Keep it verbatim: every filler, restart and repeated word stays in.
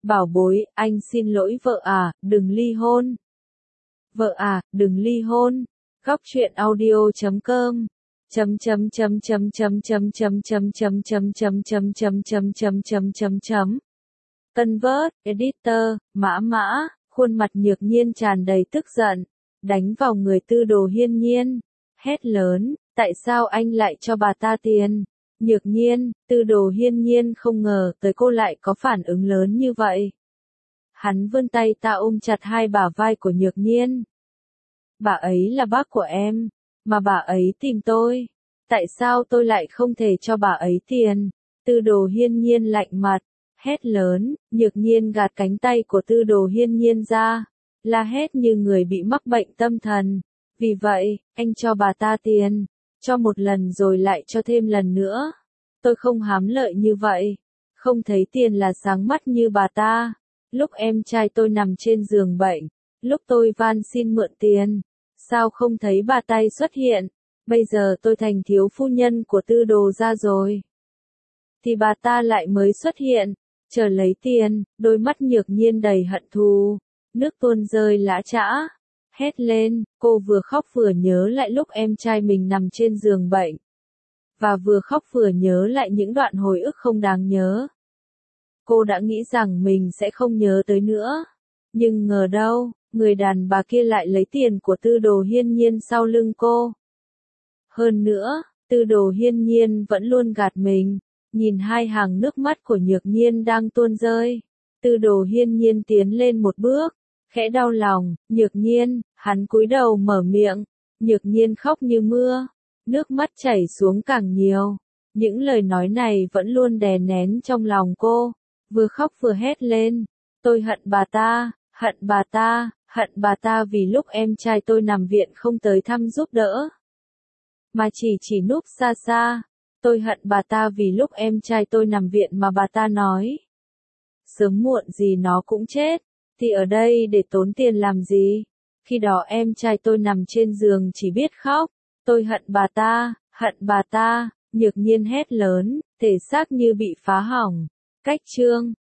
Bảo bối, anh xin lỗi vợ à, đừng ly hôn. Vợ à, đừng ly hôn. Góc truyện audio chấm com chấm chấm chấm chấm chấm chấm chấm chấm chấm chấm chấm chấm chấm chấm chấm chấm chấm chấm. Tân vớt, editor, mã mã, khuôn mặt Nhược Nhiên tràn đầy tức giận, đánh vào người Tư Đồ Hiên Nhiên, hét lớn, tại sao anh lại cho bà ta tiền? Nhược Nhiên, Tư Đồ Hiên Nhiên không ngờ tới cô lại có phản ứng lớn như vậy. Hắn vươn tay ta ôm chặt hai bả vai của Nhược Nhiên. Bà ấy là bác của em, mà bà ấy tìm tôi. Tại sao tôi lại không thể cho bà ấy tiền? Tư Đồ Hiên Nhiên lạnh mặt, hét lớn, Nhược Nhiên gạt cánh tay của Tư Đồ Hiên Nhiên ra, la hét như người bị mắc bệnh tâm thần. Vì vậy, anh cho bà ta tiền, cho một lần rồi lại cho thêm lần nữa. Tôi không hám lợi như vậy, không thấy tiền là sáng mắt như bà ta. Lúc em trai tôi nằm trên giường bệnh, lúc tôi van xin mượn tiền, sao không thấy bà tay xuất hiện? Bây giờ tôi thành thiếu phu nhân của Tư Đồ gia rồi, thì bà ta lại mới xuất hiện, chờ lấy tiền. Đôi mắt Nhược Nhiên đầy hận thù, nước tuôn rơi lã chã, hét lên, cô vừa khóc vừa nhớ lại lúc em trai mình nằm trên giường bệnh, và vừa khóc vừa nhớ lại những đoạn hồi ức không đáng nhớ. Cô đã nghĩ rằng mình sẽ không nhớ tới nữa, nhưng ngờ đâu, người đàn bà kia lại lấy tiền của Tư Đồ Hiên Nhiên sau lưng cô. Hơn nữa, Tư Đồ Hiên Nhiên vẫn luôn gạt mình. Nhìn hai hàng nước mắt của Nhược Nhiên đang tuôn rơi, Tư Đồ Hiên Nhiên tiến lên một bước, khẽ đau lòng. Nhược Nhiên, hắn cúi đầu mở miệng. Nhược Nhiên khóc như mưa, nước mắt chảy xuống càng nhiều. Những lời nói này vẫn luôn đè nén trong lòng cô, vừa khóc vừa hét lên. Tôi hận bà ta, hận bà ta, hận bà ta vì lúc em trai tôi nằm viện không tới thăm giúp đỡ, mà chỉ chỉ núp xa xa. Tôi hận bà ta vì lúc em trai tôi nằm viện mà bà ta nói, sớm muộn gì nó cũng chết, thì ở đây để tốn tiền làm gì? Khi đó em trai tôi nằm trên giường chỉ biết khóc. Tôi hận bà ta, hận bà ta. Nhược Nhiên hét lớn, thể xác như bị phá hỏng. Cách chương